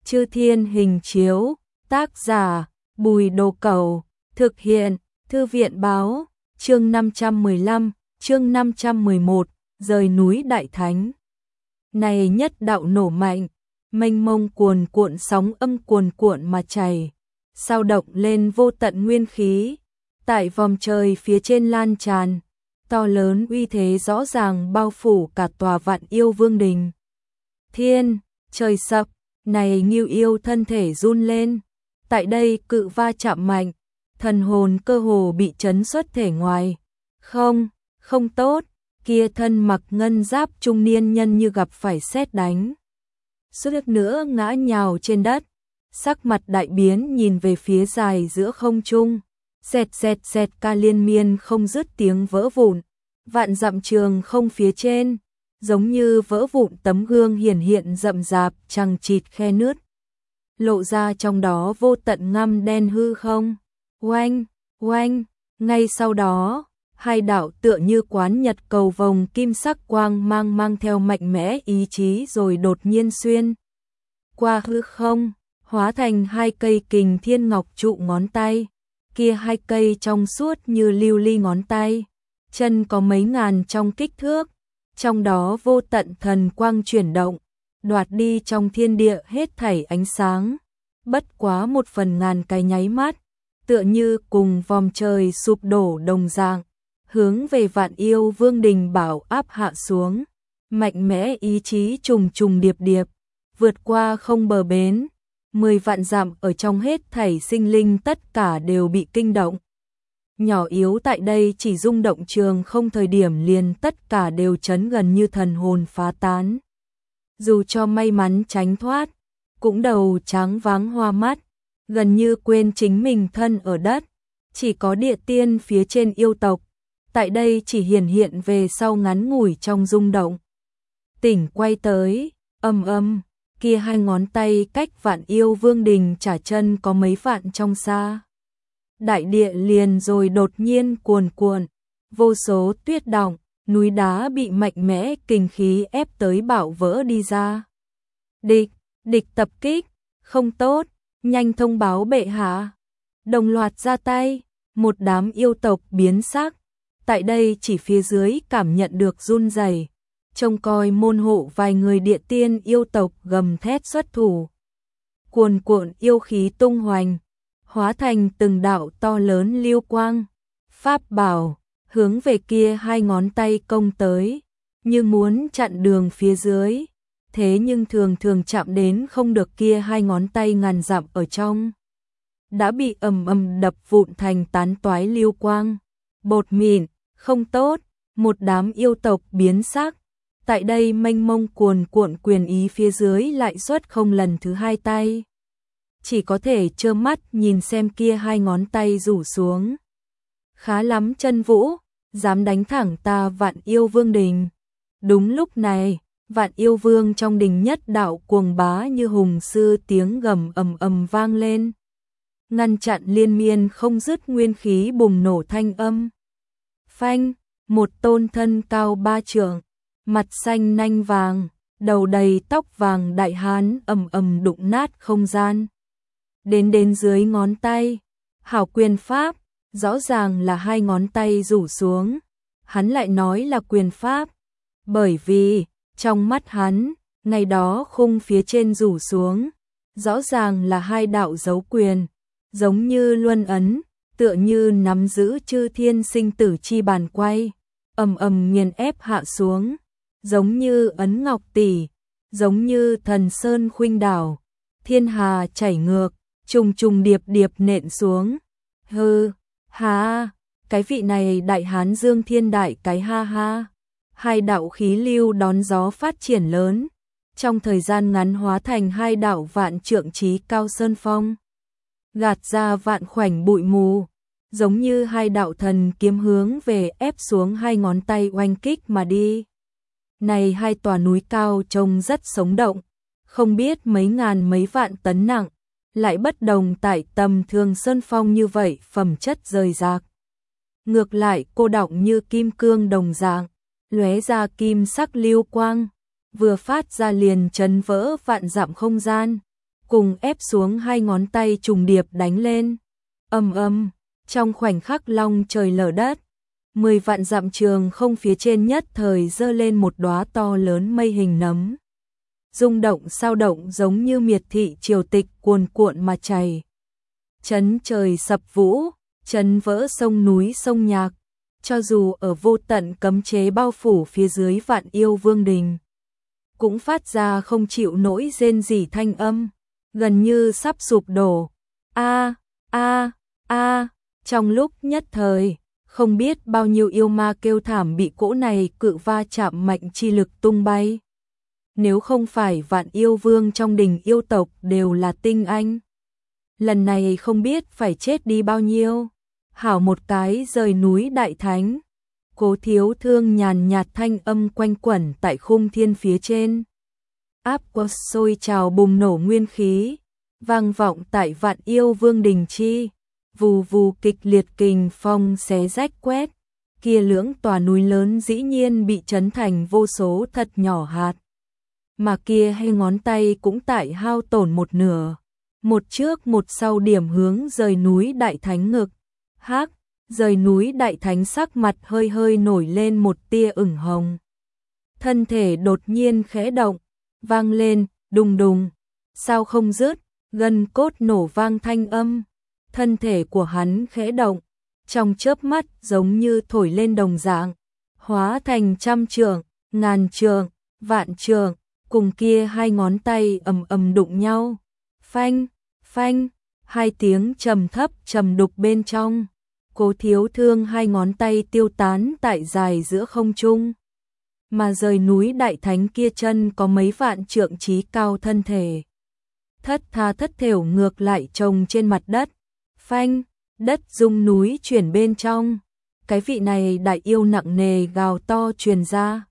Chư Thiên Hình Chiếu, tác giả, Bùi Đồ Cẩu, thực hiện, Thư viện Báo, chương 515, chương 511, rời núi Đại Thánh. Này nhất đạo nổ mạnh, mênh mông cuồn cuộn sóng âm cuồn cuộn mà chảy, sao động lên vô tận nguyên khí, tại vòm trời phía trên lan tràn, to lớn uy thế rõ ràng bao phủ cả tòa Vạn Yêu Vương Đình. Thiên, trời sập, này Ngưu Yêu thân thể run lên, tại đây cự va chạm mạnh, thần hồn cơ hồ bị chấn xuất thể ngoài. Không tốt, kia thân mặc ngân giáp trung niên nhân như gặp phải sét đánh. Suýt nữa ngã nhào trên đất, sắc mặt đại biến nhìn về phía dài giữa không trung, sẹt ca liên miên không dứt tiếng vỡ vụn, vạn dặm trường không phía trên, giống như vỡ vụn tấm gương hiển hiện rậm rạp chằng chịt khe nứt. Lộ ra trong đó vô tận ngăm đen hư không. Oanh, ngay sau đó, hai đạo tựa như quán nhật cầu vồng kim sắc quang mang theo mạnh mẽ ý chí rồi đột nhiên xuyên qua hư không, hóa thành hai cây kình thiên ngọc trụ ngón tay, kia hai cây trong suốt như lưu ly ngón tay, chân có mấy ngàn trong kích thước, trong đó vô tận thần quang chuyển động, đoạt đi trong thiên địa hết thảy ánh sáng, bất quá một phần ngàn cái nháy mắt, tựa như cùng vòm trời sụp đổ đồng dạng, hướng về Vạn Yêu Vương Đình bảo áp hạ xuống, mạnh mẽ ý chí trùng điệp, vượt qua không bờ bến, 10 vạn dặm ở trong hết thảy sinh linh tất cả đều bị kinh động. Nhỏ yếu tại đây chỉ rung động trường không thời điểm liền tất cả đều chấn gần như thần hồn phá tán. Dù cho may mắn tránh thoát, cũng đầu trắng váng hoa mắt, gần như quên chính mình thân ở đất, chỉ có địa tiên phía trên yêu tộc, tại đây chỉ hiển hiện về sau ngắn ngủi trong rung động. Tỉnh quay tới, kia hai ngón tay cách Vạn Yêu Vương Đình trả chân có mấy vạn trong xa. Đại địa liền rồi đột nhiên cuồn cuộn, vô số tuyết đọng, núi đá bị mạnh mẽ kình khí ép tới bạo vỡ đi ra. Địch tập kích, không tốt, nhanh thông báo bệ hạ. Đồng loạt ra tay, một đám yêu tộc biến sắc, tại đây chỉ phía dưới cảm nhận được run rẩy, trông coi môn hộ vài người địa tiên yêu tộc gầm thét xuất thủ. Cuồn cuộn yêu khí tung hoành, hóa thành từng đạo to lớn lưu quang, pháp bảo, hướng về kia hai ngón tay công tới, như muốn chặn đường phía dưới, thế nhưng thường chạm đến không được kia hai ngón tay ngàn dặm ở trong. Đã bị ầm đập vụn thành tán toái lưu quang, bột mịn, không tốt, một đám yêu tộc biến sắc, tại đây mênh mông cuồn cuộn quyền ý phía dưới lại xuất không lần thứ hai tay. Chỉ có thể trơ mắt nhìn xem kia hai ngón tay rủ xuống. Khá lắm chân vũ, dám đánh thẳng ta Vạn Yêu Vương Đình. Đúng lúc này, Vạn Yêu Vương trong đình nhất đạo cuồng bá như hùng sư tiếng gầm ầm vang lên, ngăn chặn liên miên không dứt nguyên khí bùng nổ thanh âm. Phanh, một tôn thân cao 3 trượng, mặt xanh nanh vàng, đầu đầy tóc vàng đại hán ầm đụng nát không gian. Đến dưới ngón tay, hảo quyền pháp, rõ ràng là hai ngón tay rủ xuống, hắn lại nói là quyền pháp, bởi vì trong mắt hắn, ngày đó khung phía trên rủ xuống, rõ ràng là hai đạo dấu quyền, giống như luân ấn, tựa như nắm giữ chư thiên sinh tử chi bàn quay, nghiền ép hạ xuống, giống như ấn ngọc tỷ, giống như thần sơn khuynh đảo, thiên hà chảy ngược, trùng điệp nện xuống. Cái vị này đại hán Dương Thiên Đại cái ha. Hai đạo khí lưu đón gió phát triển lớn, trong thời gian ngắn hóa thành hai đạo vạn trượng chí cao sơn phong, gạt ra vạn khoảnh bụi mù, giống như hai đạo thần kiếm hướng về ép xuống hai ngón tay oanh kích mà đi. Này hai tòa núi cao trông rất sống động, không biết mấy ngàn mấy vạn tấn nặng, lại bất đồng tại tầm thường sơn phong như vậy phẩm chất rời rạc. Ngược lại cô đọng như kim cương đồng dạng, lóe ra kim sắc lưu quang, vừa phát ra liền chấn vỡ vạn dặm không gian, cùng ép xuống hai ngón tay trùng điệp đánh lên. Ầm ầm, trong khoảnh khắc long trời lở đất, 10 vạn dặm trường không phía trên nhất thời giơ lên một đóa to lớn mây hình nấm. Rung động sao động giống như miệt thị triều tịch cuồn cuộn mà chảy. Chấn trời sập vũ, chấn vỡ sông núi sông nhạc, cho dù ở vô tận cấm chế bao phủ phía dưới Vạn Yêu Vương đình, cũng phát ra không chịu nổi rên rỉ thanh âm, gần như sắp sụp đổ. A a a, trong lúc nhất thời, không biết bao nhiêu yêu ma kêu thảm bị cỗ này cự va chạm mạnh chi lực tung bay. Nếu không phải Vạn Yêu Vương trong đình yêu tộc đều là tinh anh, lần này không biết phải chết đi bao nhiêu. Hảo một cái rời núi đại thánh. Cố Thiếu Thương nhàn nhạt thanh âm quanh quẩn tại khung thiên phía trên. Áp qua sôi trào bùng nổ nguyên khí, vang vọng tại Vạn Yêu Vương đình chi. Vù vù kịch liệt kình phong xé rách quét, kia lưỡng tòa núi lớn dĩ nhiên bị chấn thành vô số thật nhỏ hạt. Mà kia hai ngón tay cũng tại hao tổn một nửa, một trước một sau điểm hướng rời núi đại thánh ngực. Hắc, rời núi đại thánh sắc mặt hơi hơi nổi lên một tia ửng hồng. Thân thể đột nhiên khẽ động, vang lên, đùng đùng, sao không dứt, gân cốt nổ vang thanh âm. Thân thể của hắn khẽ động, trong chớp mắt giống như thổi lên đồng dạng, hóa thành trăm trượng, ngàn trượng, vạn trượng, cùng kia hai ngón tay ầm ầm đụng nhau. Phanh, phanh, hai tiếng trầm thấp trầm đục bên trong. Cố Thiếu Thương hai ngón tay tiêu tán tại dài giữa không trung. Mà rời núi đại thánh kia chân có mấy vạn trượng chí cao thân thể, thất tha thất thểu ngược lại trồng trên mặt đất. Phanh, đất rung núi chuyển bên trong. Cái vị này đại yêu nặng nề gào to truyền ra.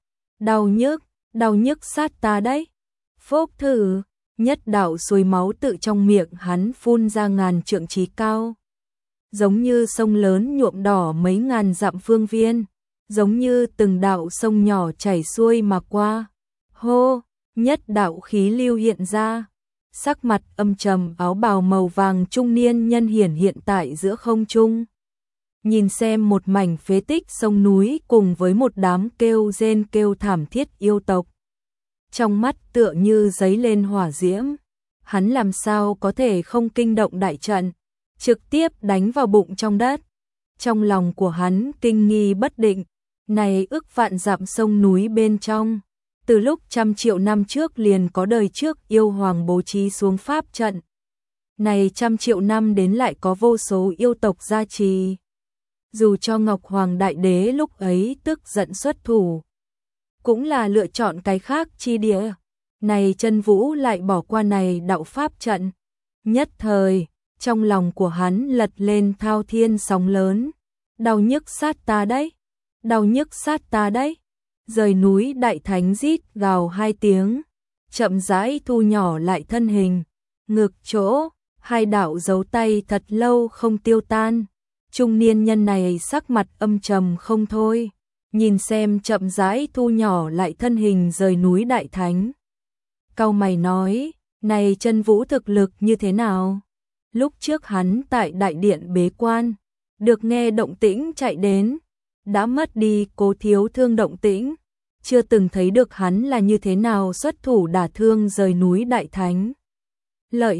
Đau nhức sát ta đấy. Phốc thử, nhất đạo suối máu tự trong miệng hắn phun ra ngàn trượng chí cao. Giống như sông lớn nhuộm đỏ mấy ngàn dặm phương viên, giống như từng đạo sông nhỏ chảy xuôi mà qua. Hô, nhất đạo khí lưu hiện ra. Sắc mặt âm trầm áo bào màu vàng trung niên nhân hiện tại giữa không trung. Nhìn xem một mảnh phế tích sông núi cùng với một đám kêu rên kêu thảm thiết yêu tộc. Trong mắt tựa như giấy lên hỏa diễm. Hắn làm sao có thể không kinh động đại trận, trực tiếp đánh vào bụng trong đất. Trong lòng của hắn kinh nghi bất định, này ức vạn dặm sông núi bên trong. Từ lúc trăm triệu năm trước liền có đời trước yêu hoàng bố trí xuống pháp trận. Này trăm triệu năm đến lại có vô số yêu tộc gia trì. Dù cho Ngọc Hoàng Đại Đế lúc ấy tức giận xuất thủ, cũng là lựa chọn cái khác chi địa. Này Chân Vũ lại bỏ qua này đạo pháp trận. Nhất thời, trong lòng của hắn lật lên thao thiên sóng lớn. Đau nhức sát ta đấy, đau nhức sát ta đấy. Rời núi đại thánh rít gào hai tiếng, chậm rãi thu nhỏ lại thân hình, ngực chỗ, hai đạo dấu tay thật lâu không tiêu tan. Trung niên nhân này sắc mặt âm trầm không thôi, nhìn xem chậm rãi thu nhỏ lại thân hình rời núi đại thánh. Cau mày nói, này Chân Vũ thực lực như thế nào? Lúc trước hắn tại đại điện bế quan, được nghe động tĩnh chạy đến, đã mất đi Cố Thiếu Thương động tĩnh, chưa từng thấy được hắn là như thế nào xuất thủ đả thương rời núi đại thánh. Lợi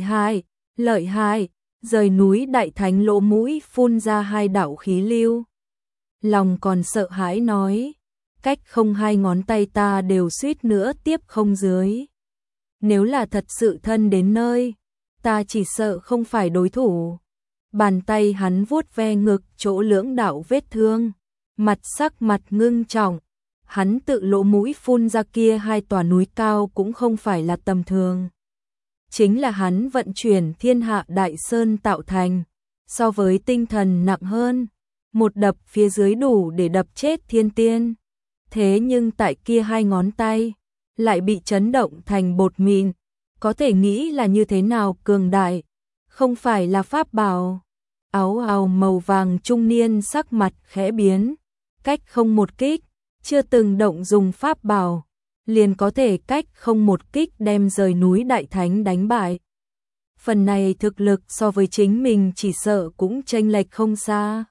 hại, rời núi đại thánh lỗ mũi phun ra hai đạo khí lưu. Lòng còn sợ hãi nói, cách không hai ngón tay ta đều suýt nữa tiếp không dưới. Nếu là thật sự thân đến nơi, ta chỉ sợ không phải đối thủ. Bàn tay hắn vuốt ve ngực chỗ lưỡng đạo vết thương, sắc mặt ngưng trọng. Hắn tự lỗ mũi phun ra kia hai tòa núi cao cũng không phải là tầm thường. Chính là hắn vận chuyển thiên hạ đại sơn tạo thành, so với tinh thần nặng hơn, một đập phía dưới đủ để đập chết thiên tiên. Thế nhưng tại kia hai ngón tay, lại bị chấn động thành bột mịn, có thể nghĩ là như thế nào cường đại, không phải là pháp bảo. Áo ào màu vàng trung niên sắc mặt khẽ biến, cách không một kích, chưa từng động dùng pháp bảo, liền có thể cách không một kích đem rời núi đại thánh đánh bại. phần này thực lực so với chính mình chỉ sợ cũng chênh lệch không xa.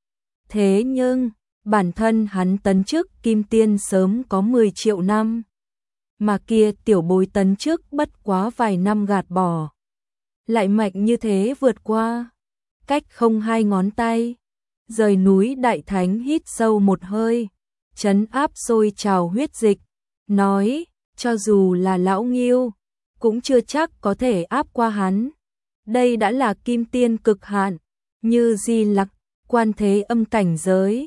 Thế nhưng, bản thân hắn tấn chức kim tiên sớm có 10 triệu năm, mà kia tiểu bối tấn chức bất quá vài năm gạt bỏ. Lại mạnh như thế vượt qua, cách không 2 ngón tay. Rời núi đại thánh hít sâu một hơi, trấn áp sôi trào huyết dịch, nói, cho dù là lão Nghiêu, cũng chưa chắc có thể áp qua hắn. Đây đã là kim tiên cực hạn, như Di Lặc, Quan Thế Âm cảnh giới.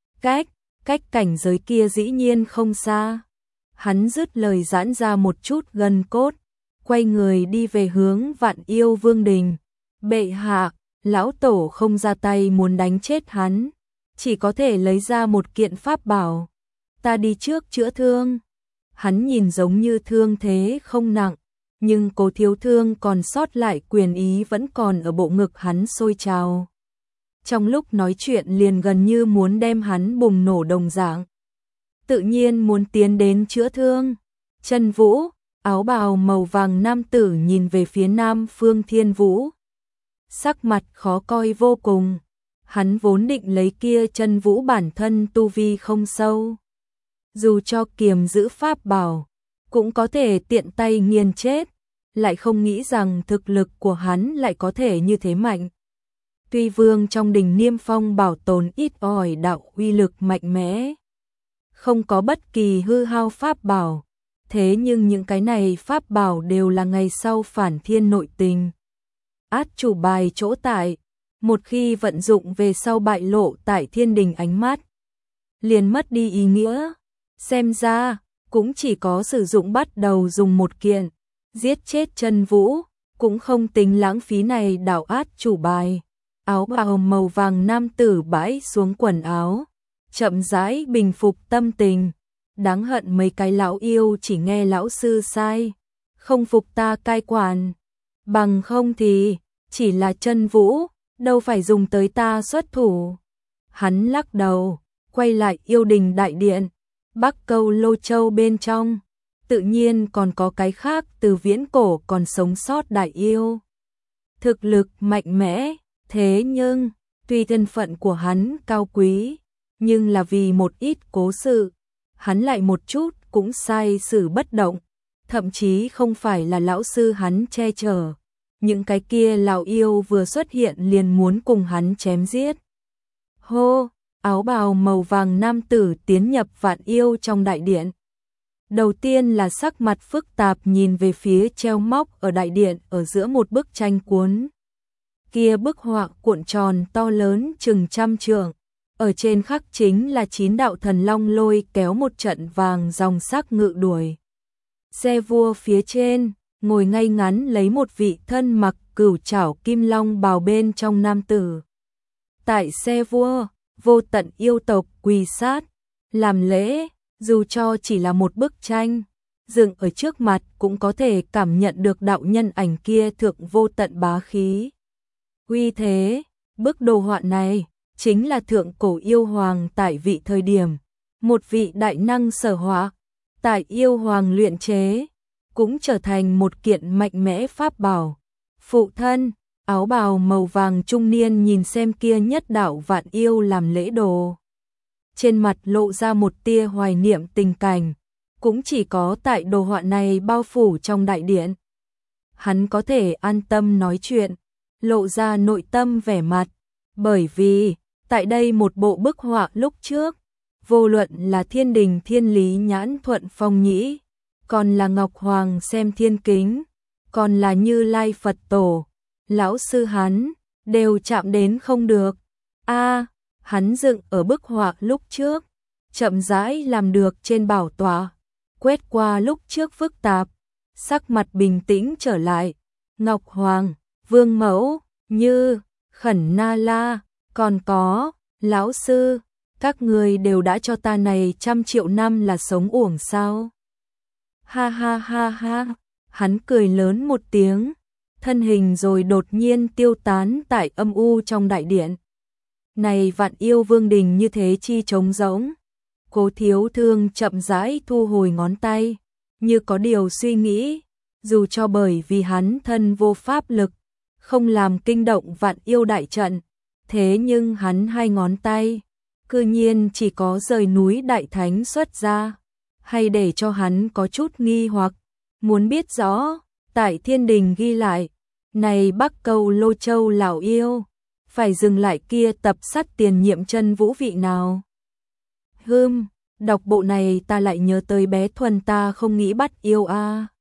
Cách cảnh giới kia dĩ nhiên không xa. Hắn dứt lời giãn ra một chút gân cốt, quay người đi về hướng Vạn Yêu Vương đình. Bệ hạ, lão tổ không ra tay muốn đánh chết hắn, chỉ có thể lấy ra một kiện pháp bảo. Ta đi trước chữa thương. Hắn nhìn giống như thương thế không nặng, nhưng cố thiếu thương còn sót lại quyền ý vẫn còn ở bộ ngực hắn sôi trào. Trong lúc nói chuyện liền gần như muốn đem hắn bùng nổ đồng dạng. Tự nhiên muốn tiến đến chữa thương. Chân Vũ, áo bào màu vàng nam tử nhìn về phía Nam Phương Thiên Vũ. Sắc mặt khó coi vô cùng. Hắn vốn định lấy kia Chân Vũ bản thân tu vi không sâu. Dù cho kiềm giữ pháp bảo, cũng có thể tiện tay nghiền chết. Lại không nghĩ rằng thực lực của hắn lại có thể như thế mạnh. Tuy vương trong đình Niêm Phong bảo tồn ít ỏi đạo uy lực mạnh mẽ, không có bất kỳ hư hao pháp bảo, thế nhưng những cái này pháp bảo đều là ngày sau phản thiên nội tình. Át chủ bài chỗ tại, một khi vận dụng về sau bại lộ tại thiên đình ánh mắt, liền mất đi ý nghĩa. Xem ra, cũng chỉ có sử dụng bắt đầu dùng một kiện, giết chết Chân Vũ, cũng không tính lãng phí này đảo át chủ bài. Áo bào màu vàng nam tử bãi xuống quần áo, chậm rãi bình phục tâm tình. Đáng hận mấy cái lão yêu chỉ nghe lão sư sai, không phục ta cai quản. Bằng không thì, chỉ là Chân Vũ, đâu phải dùng tới ta xuất thủ. Hắn lắc đầu, quay lại yêu đình đại điện, Bắc Câu Lô Châu bên trong. Tự nhiên còn có cái khác từ viễn cổ còn sống sót đại yêu. Thực lực mạnh mẽ, thế nhưng, tuy thân phận của hắn cao quý, nhưng là vì một ít cố sự, hắn lại một chút cũng sai xử bất động, thậm chí không phải là lão sư hắn che chở. Những cái kia lão yêu vừa xuất hiện liền muốn cùng hắn chém giết. Hô, áo bào màu vàng nam tử tiến nhập Vạn Yêu trong đại điện. Đầu tiên là sắc mặt phức tạp nhìn về phía treo móc ở đại điện ở giữa một bức tranh cuốn. Kia bức họa cuộn tròn to lớn chừng 100 trượng, ở trên khắc chính là 9 đạo thần long lôi kéo một trận vàng dòng sắc ngự đuổi. Xe vua phía trên, ngồi ngay ngắn lấy một vị thân mặc cửu trảo kim long bào bên trong nam tử. Tại xe vua, vô tận yêu tộc quỳ sát, làm lễ, dù cho chỉ là một bức tranh, dựng ở trước mặt cũng có thể cảm nhận được đạo nhân ảnh kia thượng vô tận bá khí. Uy thế, bức đồ họa này, chính là thượng cổ yêu hoàng tại vị thời điểm, một vị đại năng sở họa, tại yêu hoàng luyện chế, cũng trở thành một kiện mạnh mẽ pháp bảo. Phụ thân, áo bào màu vàng trung niên nhìn xem kia nhất đạo vạn yêu làm lễ đồ. Trên mặt lộ ra một tia hoài niệm tình cảnh, cũng chỉ có tại đồ họa này bao phủ trong đại điện. Hắn có thể an tâm nói chuyện, lộ ra nội tâm vẻ mặt, bởi vì, tại đây một bộ bức họa lúc trước, vô luận là thiên đình thiên lý nhãn thuận phong nhĩ, còn là Ngọc Hoàng xem thiên kính, còn là Như Lai Phật tổ, lão sư hắn, đều chạm đến không được. Hắn dựng ở bức họa lúc trước, chậm rãi làm được trên bảo tọa, quét qua lúc trước phức tạp, sắc mặt bình tĩnh trở lại. Ngọc Hoàng, Vương Mẫu, Như, Khẩn Na La, còn có, lão sư, các người đều đã cho ta này 100 triệu năm là sống uổng sao? Ha ha ha ha, hắn cười lớn một tiếng, thân hình rồi đột nhiên tiêu tán tại âm u trong đại điện. Này Vạn Yêu Vương đình như thế chi trống rỗng. Cố Thiếu Thương chậm rãi thu hồi ngón tay, như có điều suy nghĩ, dù cho bởi vì hắn thân vô pháp lực, không làm kinh động vạn yêu đại trận, thế nhưng hắn hai ngón tay, cư nhiên chỉ có rời núi đại thánh xuất ra, hay để cho hắn có chút nghi hoặc, muốn biết rõ, tại thiên đình ghi lại, này Bắc Câu Lô Châu lão yêu, phải dừng lại kia tập sát tiền nhiệm chân vũ vị nào. Đọc bộ này ta lại nhớ tới bé Thuần ta không nghĩ bắt yêu a.